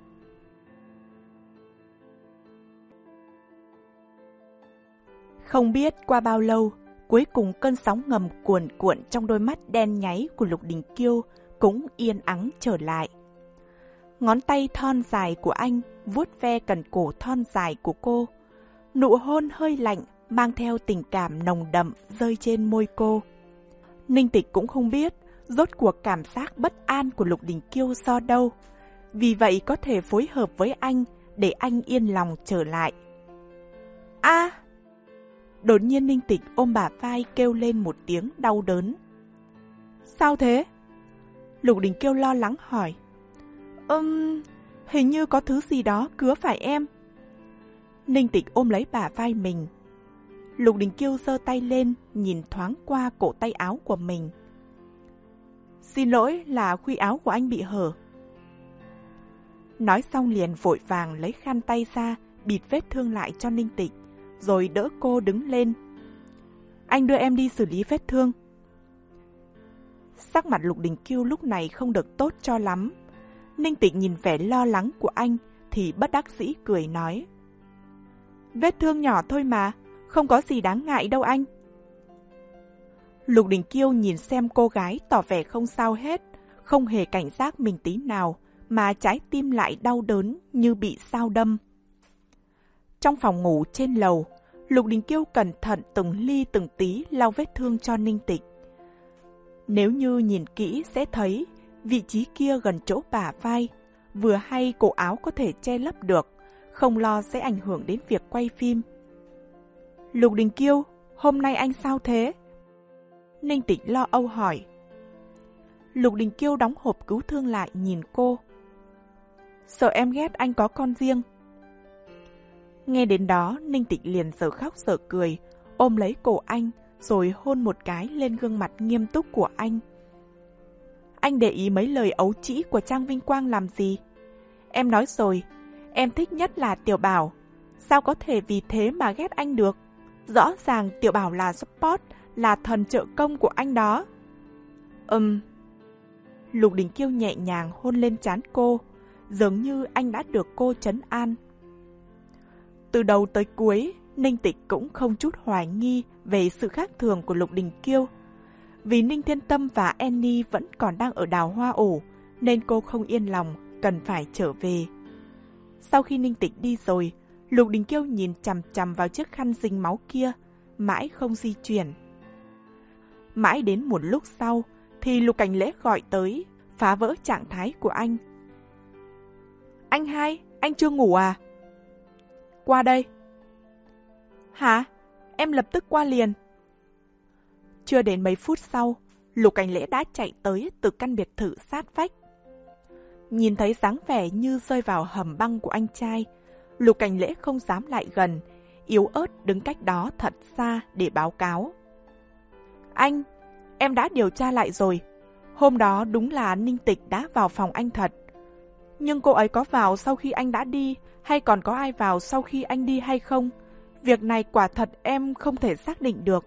Không biết qua bao lâu, cuối cùng cơn sóng ngầm cuồn cuộn trong đôi mắt đen nháy của Lục Đình Kiêu cũng yên ắng trở lại. Ngón tay thon dài của anh vuốt ve cần cổ thon dài của cô. Nụ hôn hơi lạnh mang theo tình cảm nồng đậm rơi trên môi cô. Ninh Tịch cũng không biết rốt cuộc cảm giác bất an của Lục Đình Kiêu do đâu. Vì vậy có thể phối hợp với anh để anh yên lòng trở lại. A! À! Đột nhiên Ninh Tịch ôm bả vai kêu lên một tiếng đau đớn. Sao thế? Lục Đình Kiêu lo lắng hỏi. Ừm, hình như có thứ gì đó cứa phải em. Ninh Tịch ôm lấy bả vai mình. Lục Đình Kiêu giơ tay lên, nhìn thoáng qua cổ tay áo của mình. Xin lỗi, là khuy áo của anh bị hở. Nói xong liền vội vàng lấy khăn tay ra, bịt vết thương lại cho Ninh Tịch, rồi đỡ cô đứng lên. Anh đưa em đi xử lý vết thương. Sắc mặt Lục Đình Kiêu lúc này không được tốt cho lắm. Ninh Tịch nhìn vẻ lo lắng của anh thì bất đắc dĩ cười nói. Vết thương nhỏ thôi mà, không có gì đáng ngại đâu anh. Lục Đình Kiêu nhìn xem cô gái tỏ vẻ không sao hết, không hề cảnh giác mình tí nào, mà trái tim lại đau đớn như bị dao đâm. Trong phòng ngủ trên lầu, Lục Đình Kiêu cẩn thận từng ly từng tí lau vết thương cho Ninh Tịch. Nếu như nhìn kỹ sẽ thấy vị trí kia gần chỗ bả vai, vừa hay cổ áo có thể che lấp được, không lo sẽ ảnh hưởng đến việc quay phim. Lục Đình Kiêu, hôm nay anh sao thế? Ninh Tịch lo âu hỏi. Lục Đình Kiêu đóng hộp cứu thương lại nhìn cô. Sợ em ghét anh có con riêng. Nghe đến đó, Ninh Tịch liền giờ khóc giờ cười, ôm lấy cổ anh, rồi hôn một cái lên gương mặt nghiêm túc của anh. Anh để ý mấy lời ấu trĩ của Trang Vinh Quang làm gì? Em nói rồi, em thích nhất là Tiểu Bảo. Sao có thể vì thế mà ghét anh được? Rõ ràng Tiểu Bảo là support, là thần trợ công của anh đó. Ừm. Lục Đình Kiêu nhẹ nhàng hôn lên trán cô, dường như anh đã được cô trấn an. Từ đầu tới cuối, Ninh Tịch cũng không chút hoài nghi về sự khác thường của Lục Đình Kiêu. Vì Ninh Thiên Tâm và Annie vẫn còn đang ở đào hoa ổ, nên cô không yên lòng, cần phải trở về. Sau khi Ninh Tịch đi rồi, Lục Đình Kiêu nhìn chằm chằm vào chiếc khăn dính máu kia, mãi không di chuyển. Mãi đến một lúc sau, thì Lục Cảnh Lễ gọi tới, phá vỡ trạng thái của anh. Anh hai, anh chưa ngủ à? Qua đây. Hả? Em lập tức qua liền. Chưa đến mấy phút sau, Lục Cảnh Lễ đã chạy tới từ căn biệt thự sát vách. Nhìn thấy dáng vẻ như rơi vào hầm băng của anh trai, Lục Cảnh Lễ không dám lại gần, yếu ớt đứng cách đó thật xa để báo cáo. Anh, em đã điều tra lại rồi. Hôm đó đúng là Ninh Tịch đã vào phòng anh thật. Nhưng cô ấy có vào sau khi anh đã đi, hay còn có ai vào sau khi anh đi hay không? Việc này quả thật em không thể xác định được.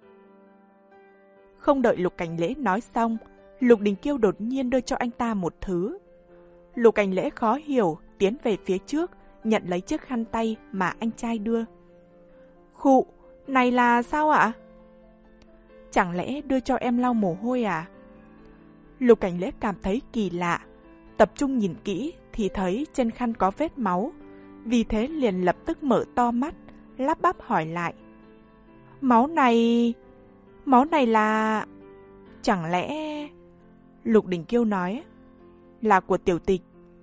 Không đợi Lục Cảnh Lễ nói xong, Lục Đình Kiêu đột nhiên đưa cho anh ta một thứ. Lục Cảnh Lễ khó hiểu, tiến về phía trước, nhận lấy chiếc khăn tay mà anh trai đưa. Khụ, này là sao ạ? Chẳng lẽ đưa cho em lau mồ hôi à? Lục Cảnh Lễ cảm thấy kỳ lạ, tập trung nhìn kỹ thì thấy trên khăn có vết máu, vì thế liền lập tức mở to mắt, lắp bắp hỏi lại. Máu này... Máu này là... Chẳng lẽ... Lục Đình Kiêu nói. Là của Tiểu Tịch.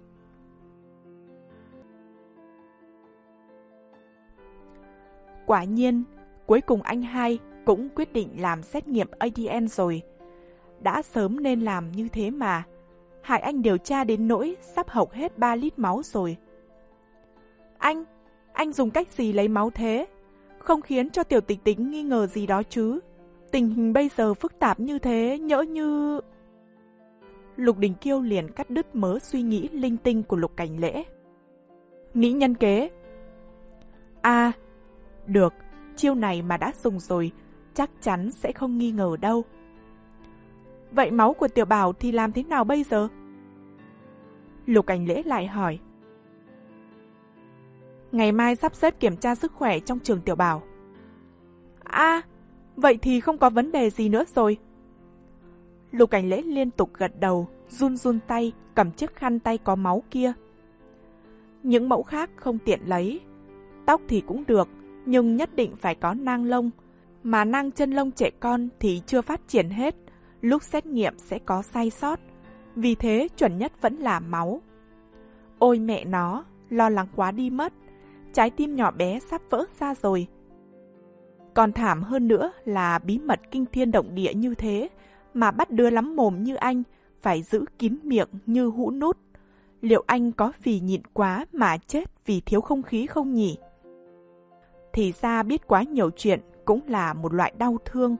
Quả nhiên, cuối cùng anh hai cũng quyết định làm xét nghiệm a đê en rồi. Đã sớm nên làm như thế mà. Hại anh điều tra đến nỗi sắp hộc hết ba lít máu rồi. Anh, anh dùng cách gì lấy máu thế? Không khiến cho Tiểu Tịch Tính nghi ngờ gì đó chứ? Tình hình bây giờ phức tạp như thế, nhỡ như... Lục Đình Kiêu liền cắt đứt mớ suy nghĩ linh tinh của Lục Cảnh Lễ. Nghĩ nhân kế. À, được, chiêu này mà đã dùng rồi, chắc chắn sẽ không nghi ngờ đâu. Vậy máu của Tiểu Bảo thì làm thế nào bây giờ? Lục Cảnh Lễ lại hỏi. Ngày mai sắp xếp kiểm tra sức khỏe trong trường Tiểu Bảo. À, vậy thì không có vấn đề gì nữa rồi. Lục Cảnh Lễ liên tục gật đầu, run run tay, cầm chiếc khăn tay có máu kia. Những mẫu khác không tiện lấy. Tóc thì cũng được, nhưng nhất định phải có nang lông, mà nang chân lông trẻ con thì chưa phát triển hết, lúc xét nghiệm sẽ có sai sót, vì thế chuẩn nhất vẫn là máu. Ôi mẹ nó, lo lắng quá đi mất, trái tim nhỏ bé sắp vỡ ra rồi. Còn thảm hơn nữa là bí mật kinh thiên động địa như thế, mà bắt đứa lắm mồm như anh phải giữ kín miệng như hũ nút. Liệu anh có vì nhịn quá mà chết vì thiếu không khí không nhỉ? Thì ra biết quá nhiều chuyện cũng là một loại đau thương.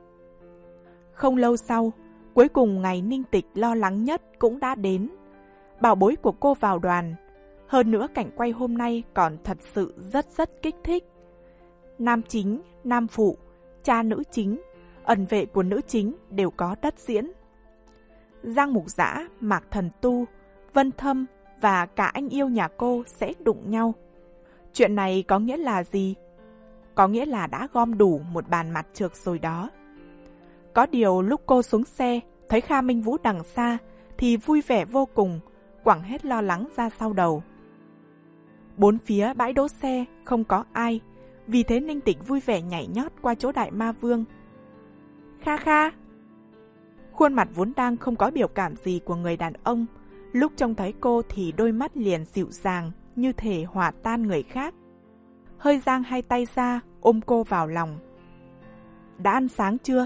Không lâu sau, cuối cùng ngày Ninh Tịch lo lắng nhất cũng đã đến. Bảo bối của cô vào đoàn. Hơn nữa cảnh quay hôm nay còn thật sự rất rất kích thích. Nam chính, nam phụ, cha nữ chính, ẩn vệ của nữ chính đều có đất diễn. Giang Mục Dã, Mạc Thần Tu, Vân Thâm và cả anh yêu nhà cô sẽ đụng nhau. Chuyện này có nghĩa là gì? Có nghĩa là đã gom đủ một bàn mặt trược rồi đó. Có điều lúc cô xuống xe, thấy Kha Minh Vũ đằng xa, thì vui vẻ vô cùng, quẳng hết lo lắng ra sau đầu. Bốn phía bãi đỗ xe không có ai, vì thế Ninh Tịch vui vẻ nhảy nhót qua chỗ Đại Ma Vương. Kha Kha! Khuôn mặt vốn đang không có biểu cảm gì của người đàn ông, lúc trông thấy cô thì đôi mắt liền dịu dàng, như thể hòa tan người khác. Hơi giang hai tay ra, ôm cô vào lòng. Đã ăn sáng chưa?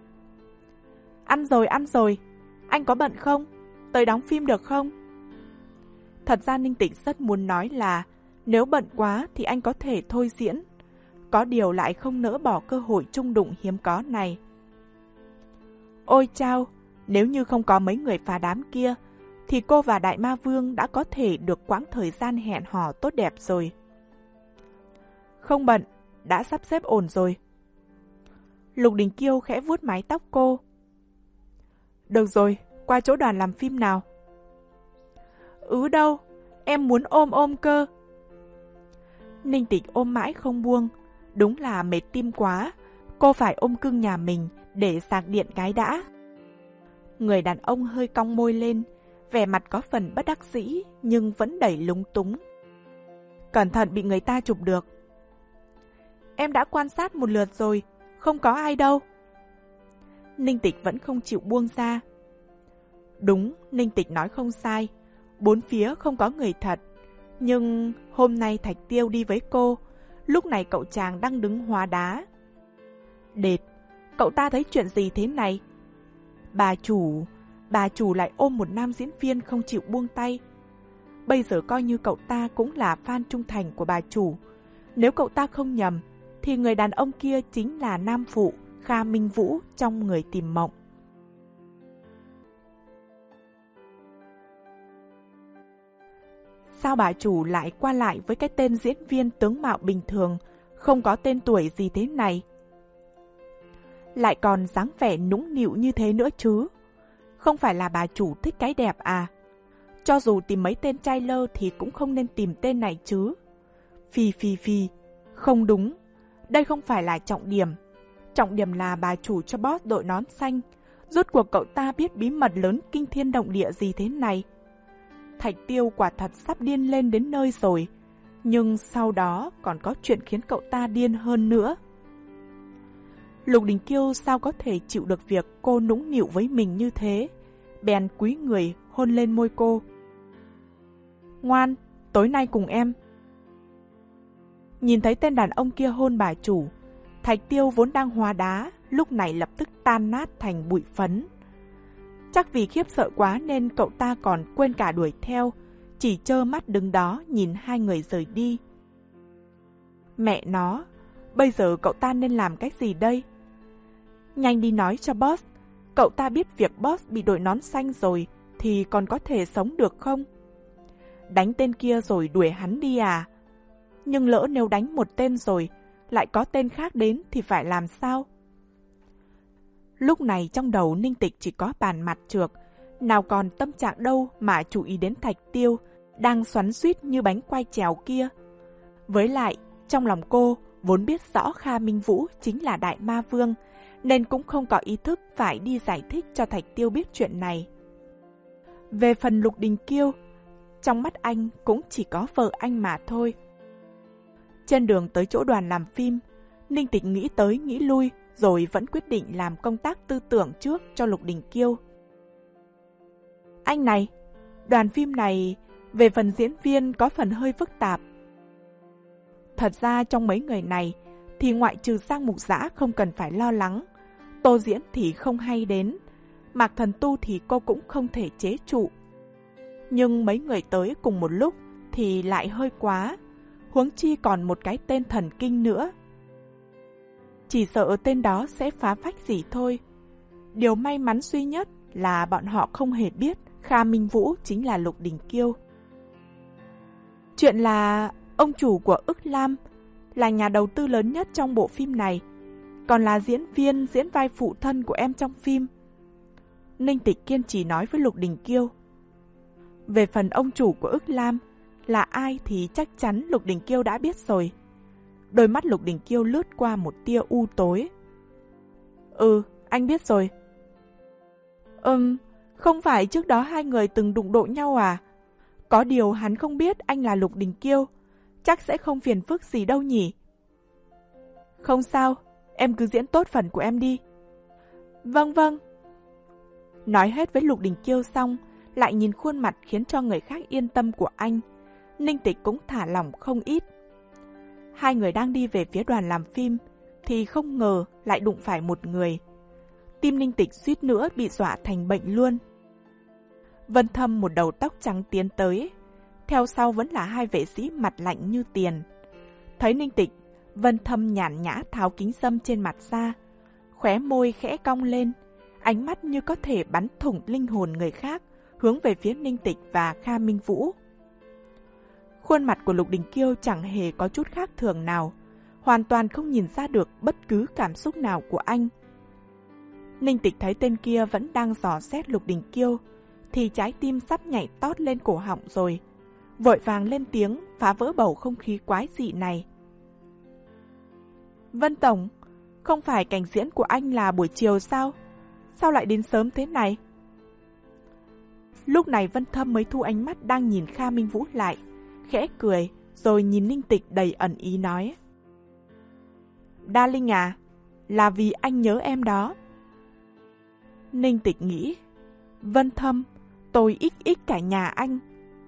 Ăn rồi, ăn rồi. Anh có bận không? Tới đóng phim được không? Thật ra Ninh Tịch rất muốn nói là nếu bận quá thì anh có thể thôi diễn. Có điều lại không nỡ bỏ cơ hội chung đụng hiếm có này. Ôi chao, nếu như không có mấy người phá đám kia, thì cô và Đại Ma Vương đã có thể được quãng thời gian hẹn hò tốt đẹp rồi. Không bận, đã sắp xếp ổn rồi. Lục Đình Kiêu khẽ vuốt mái tóc cô. Được rồi, qua chỗ đoàn làm phim nào. Ừ đâu, em muốn ôm ôm cơ. Ninh Tịch ôm mãi không buông, đúng là mệt tim quá, cô phải ôm cưng nhà mình để sạc điện cái đã. Người đàn ông hơi cong môi lên, vẻ mặt có phần bất đắc dĩ nhưng vẫn đầy lúng túng. Cẩn thận bị người ta chụp được. Em đã quan sát một lượt rồi, không có ai đâu. Ninh Tịch vẫn không chịu buông ra. Đúng, Ninh Tịch nói không sai, bốn phía không có người thật. Nhưng hôm nay Thạch Tiêu đi với cô, lúc này cậu chàng đang đứng hóa đá. Đệt, cậu ta thấy chuyện gì thế này? Bà chủ, bà chủ lại ôm một nam diễn viên không chịu buông tay. Bây giờ coi như cậu ta cũng là fan trung thành của bà chủ. Nếu cậu ta không nhầm, thì người đàn ông kia chính là nam phụ Kha Minh Vũ trong Người Tìm Mộng. Sao bà chủ lại qua lại với cái tên diễn viên tướng mạo bình thường, không có tên tuổi gì thế này? Lại còn dáng vẻ nũng nịu như thế nữa chứ. Không phải là bà chủ thích cái đẹp à? Cho dù tìm mấy tên trai lơ thì cũng không nên tìm tên này chứ. Phi phi phi, không đúng. Đây không phải là trọng điểm. Trọng điểm là bà chủ cho boss đội nón xanh. Rốt cuộc cậu ta biết bí mật lớn kinh thiên động địa gì thế này? Thạch Tiêu quả thật sắp điên lên đến nơi rồi. Nhưng sau đó còn có chuyện khiến cậu ta điên hơn nữa. Lục Đình Kiêu sao có thể chịu được việc cô nũng nịu với mình như thế? Bèn cúi người hôn lên môi cô. Ngoan, tối nay cùng em. Nhìn thấy tên đàn ông kia hôn bà chủ, Thạch Tiêu vốn đang hóa đá, lúc này lập tức tan nát thành bụi phấn. Chắc vì khiếp sợ quá nên cậu ta còn quên cả đuổi theo, chỉ trơ mắt đứng đó nhìn hai người rời đi. Mẹ nó, bây giờ cậu ta nên làm cái gì đây? Nhanh đi nói cho boss, cậu ta biết việc boss bị đội nón xanh rồi thì còn có thể sống được không? Đánh tên kia rồi đuổi hắn đi à? Nhưng lỡ nếu đánh một tên rồi, lại có tên khác đến thì phải làm sao? Lúc này trong đầu Ninh Tịch chỉ có bàn mặt trược, nào còn tâm trạng đâu mà chú ý đến Thạch Tiêu đang xoắn xuýt như bánh quay trèo kia. Với lại, trong lòng cô vốn biết rõ Kha Minh Vũ chính là Đại Ma Vương, nên cũng không có ý thức phải đi giải thích cho Thạch Tiêu biết chuyện này. Về phần Lục Đình Kiêu, trong mắt anh cũng chỉ có vợ anh mà thôi. Trên đường tới chỗ đoàn làm phim, Ninh Tịch nghĩ tới nghĩ lui rồi vẫn quyết định làm công tác tư tưởng trước cho Lục Đình Kiêu. Anh này, đoàn phim này về phần diễn viên có phần hơi phức tạp. Thật ra trong mấy người này thì ngoại trừ Giang Mục Dã không cần phải lo lắng, Tô Diễn thì không hay đến, Mạc Thần Tu thì cô cũng không thể chế trụ. Nhưng mấy người tới cùng một lúc thì lại hơi quá, huống chi còn một cái tên thần kinh nữa. Chỉ sợ tên đó sẽ phá phách gì thôi. Điều may mắn duy nhất là bọn họ không hề biết Kha Minh Vũ chính là Lục Đình Kiêu. Chuyện là ông chủ của Ức Lam là nhà đầu tư lớn nhất trong bộ phim này, còn là diễn viên diễn vai phụ thân của em trong phim. Ninh Tịch kiên trì nói với Lục Đình Kiêu. Về phần ông chủ của Ức Lam là ai thì chắc chắn Lục Đình Kiêu đã biết rồi. Đôi mắt Lục Đình Kiêu lướt qua một tia u tối. Ừ, anh biết rồi. Ừm, không phải trước đó hai người từng đụng độ nhau à? Có điều hắn không biết anh là Lục Đình Kiêu, chắc sẽ không phiền phức gì đâu nhỉ? Không sao, em cứ diễn tốt phần của em đi. Vâng vâng. Nói hết với Lục Đình Kiêu xong, lại nhìn khuôn mặt khiến cho người khác yên tâm của anh, Ninh Tịch cũng thả lỏng không ít. Hai người đang đi về phía đoàn làm phim, thì không ngờ lại đụng phải một người. Tim Ninh Tịch suýt nữa bị dọa thành bệnh luôn. Vân Thâm một đầu tóc trắng tiến tới, theo sau vẫn là hai vệ sĩ mặt lạnh như tiền. Thấy Ninh Tịch, Vân Thâm nhàn nhã tháo kính râm trên mặt ra, khóe môi khẽ cong lên, ánh mắt như có thể bắn thủng linh hồn người khác, hướng về phía Ninh Tịch và Kha Minh Vũ. Khuôn mặt của Lục Đình Kiêu chẳng hề có chút khác thường nào, hoàn toàn không nhìn ra được bất cứ cảm xúc nào của anh. Ninh Tịch thấy tên kia vẫn đang dò xét Lục Đình Kiêu, thì trái tim sắp nhảy tót lên cổ họng rồi, vội vàng lên tiếng phá vỡ bầu không khí quái dị này. Vân Tổng, không phải cảnh diễn của anh là buổi chiều sao? Sao lại đến sớm thế này? Lúc này Vân Thâm mới thu ánh mắt đang nhìn Kha Minh Vũ lại, khẽ cười, rồi nhìn Ninh Tịch đầy ẩn ý nói. Đa Linh à, là vì anh nhớ em đó. Ninh Tịch nghĩ, Vân Thâm, tôi ích ích cả nhà anh.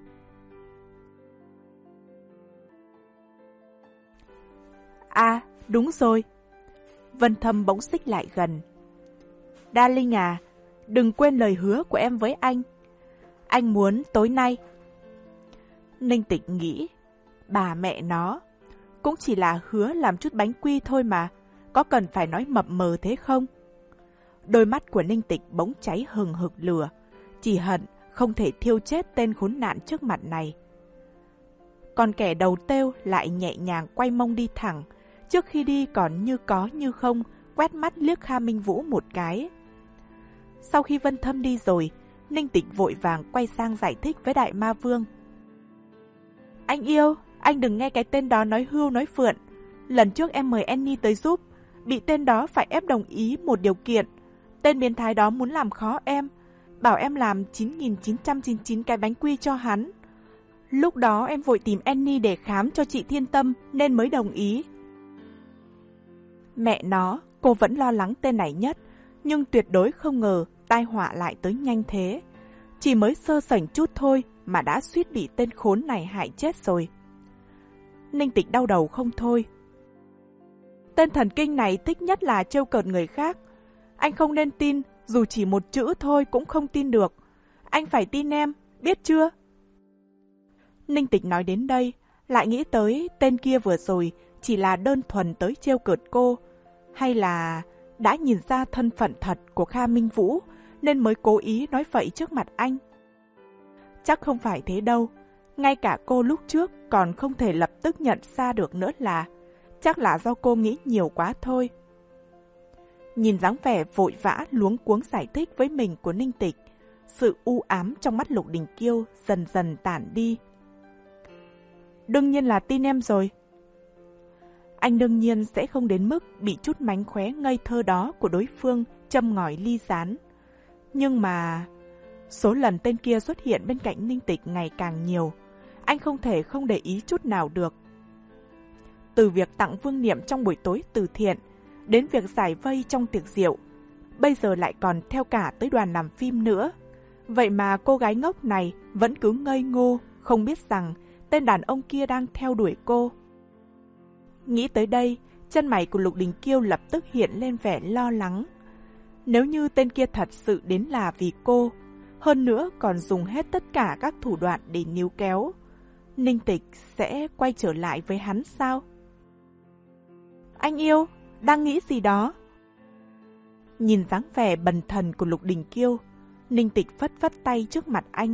À, đúng rồi. Vân Thâm bỗng xích lại gần. Đa Linh à, đừng quên lời hứa của em với anh. Anh muốn tối nay. Ninh Tịch nghĩ, bà mẹ nó, cũng chỉ là hứa làm chút bánh quy thôi mà, có cần phải nói mập mờ thế không? Đôi mắt của Ninh Tịch bỗng cháy hừng hực lửa, chỉ hận không thể thiêu chết tên khốn nạn trước mặt này. Còn kẻ đầu têu lại nhẹ nhàng quay mông đi thẳng, trước khi đi còn như có như không quét mắt liếc Kha Minh Vũ một cái. Sau khi Vân Thâm đi rồi, Ninh Tịch vội vàng quay sang giải thích với Đại Ma Vương. Anh yêu, anh đừng nghe cái tên đó nói hưu nói phượn. Lần trước em mời Annie tới giúp, bị tên đó phải ép đồng ý một điều kiện. Tên biến thái đó muốn làm khó em, bảo em làm chín nghìn chín trăm chín mươi chín cái bánh quy cho hắn. Lúc đó em vội tìm Annie để khám cho chị Thiên Tâm nên mới đồng ý. Mẹ nó, cô vẫn lo lắng tên này nhất, nhưng tuyệt đối không ngờ tai họa lại tới nhanh thế. Chỉ mới sơ sảnh chút thôi mà đã suýt bị tên khốn này hại chết rồi. Ninh Tịch đau đầu không thôi. Tên thần kinh này thích nhất là trêu cợt người khác. Anh không nên tin, dù chỉ một chữ thôi cũng không tin được. Anh phải tin em, biết chưa? Ninh Tịch nói đến đây, lại nghĩ tới tên kia vừa rồi chỉ là đơn thuần tới trêu cợt cô, hay là đã nhìn ra thân phận thật của Kha Minh Vũ nên mới cố ý nói vậy trước mặt anh. Chắc không phải thế đâu, ngay cả cô lúc trước còn không thể lập tức nhận ra được nữa là chắc là do cô nghĩ nhiều quá thôi. Nhìn dáng vẻ vội vã luống cuống giải thích với mình của Ninh Tịch, sự u ám trong mắt Lục Đình Kiêu dần dần tản đi. Đương nhiên là tin em rồi. Anh đương nhiên sẽ không đến mức bị chút mánh khóe ngây thơ đó của đối phương châm ngòi ly gián. Nhưng mà số lần tên kia xuất hiện bên cạnh Ninh Tịch ngày càng nhiều, anh không thể không để ý chút nào được. Từ việc tặng vương niệm trong buổi tối từ thiện, đến việc giải vây trong tiệc rượu, bây giờ lại còn theo cả tới đoàn làm phim nữa. Vậy mà cô gái ngốc này vẫn cứ ngây ngô, không biết rằng tên đàn ông kia đang theo đuổi cô. Nghĩ tới đây, chân mày của Lục Đình Kiêu lập tức hiện lên vẻ lo lắng. Nếu như tên kia thật sự đến là vì cô, hơn nữa còn dùng hết tất cả các thủ đoạn để níu kéo, Ninh Tịch sẽ quay trở lại với hắn sao? Anh yêu, đang nghĩ gì đó? Nhìn dáng vẻ bần thần của Lục Đình Kiêu, Ninh Tịch phất phất tay trước mặt anh.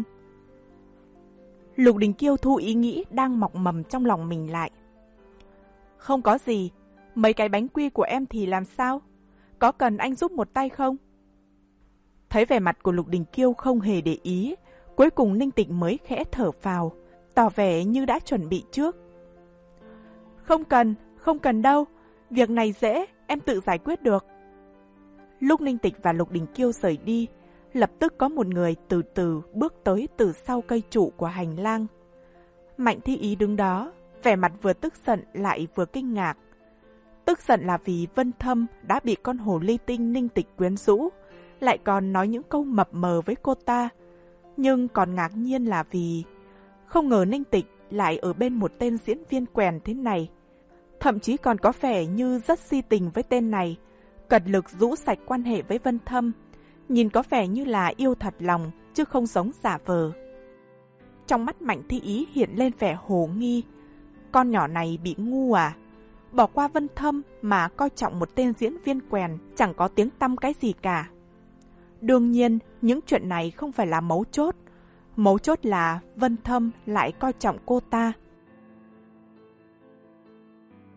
Lục Đình Kiêu thu ý nghĩ đang mọc mầm trong lòng mình lại. Không có gì, mấy cái bánh quy của em thì làm sao? Có cần anh giúp một tay không? Thấy vẻ mặt của Lục Đình Kiêu không hề để ý, cuối cùng Ninh Tịch mới khẽ thở phào, tỏ vẻ như đã chuẩn bị trước. Không cần, không cần đâu, việc này dễ, em tự giải quyết được. Lúc Ninh Tịch và Lục Đình Kiêu rời đi, lập tức có một người từ từ bước tới từ sau cây trụ của hành lang. Mạnh Thi Ý đứng đó, vẻ mặt vừa tức giận lại vừa kinh ngạc. Tức giận là vì Vân Thâm đã bị con hồ ly tinh Ninh Tịch quyến rũ, lại còn nói những câu mập mờ với cô ta. Nhưng còn ngạc nhiên là vì không ngờ Ninh Tịch lại ở bên một tên diễn viên quèn thế này. Thậm chí còn có vẻ như rất si tình với tên này, cật lực rũ sạch quan hệ với Vân Thâm, nhìn có vẻ như là yêu thật lòng chứ không giống giả vờ. Trong mắt Mạnh Thi Ý hiện lên vẻ hồ nghi. Con nhỏ này bị ngu à? Bỏ qua Vân Thâm mà coi trọng một tên diễn viên quèn chẳng có tiếng tăm cái gì cả. Đương nhiên, những chuyện này không phải là mấu chốt. Mấu chốt là Vân Thâm lại coi trọng cô ta.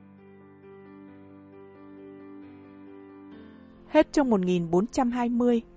Hết chương một nghìn bốn trăm hai mươi.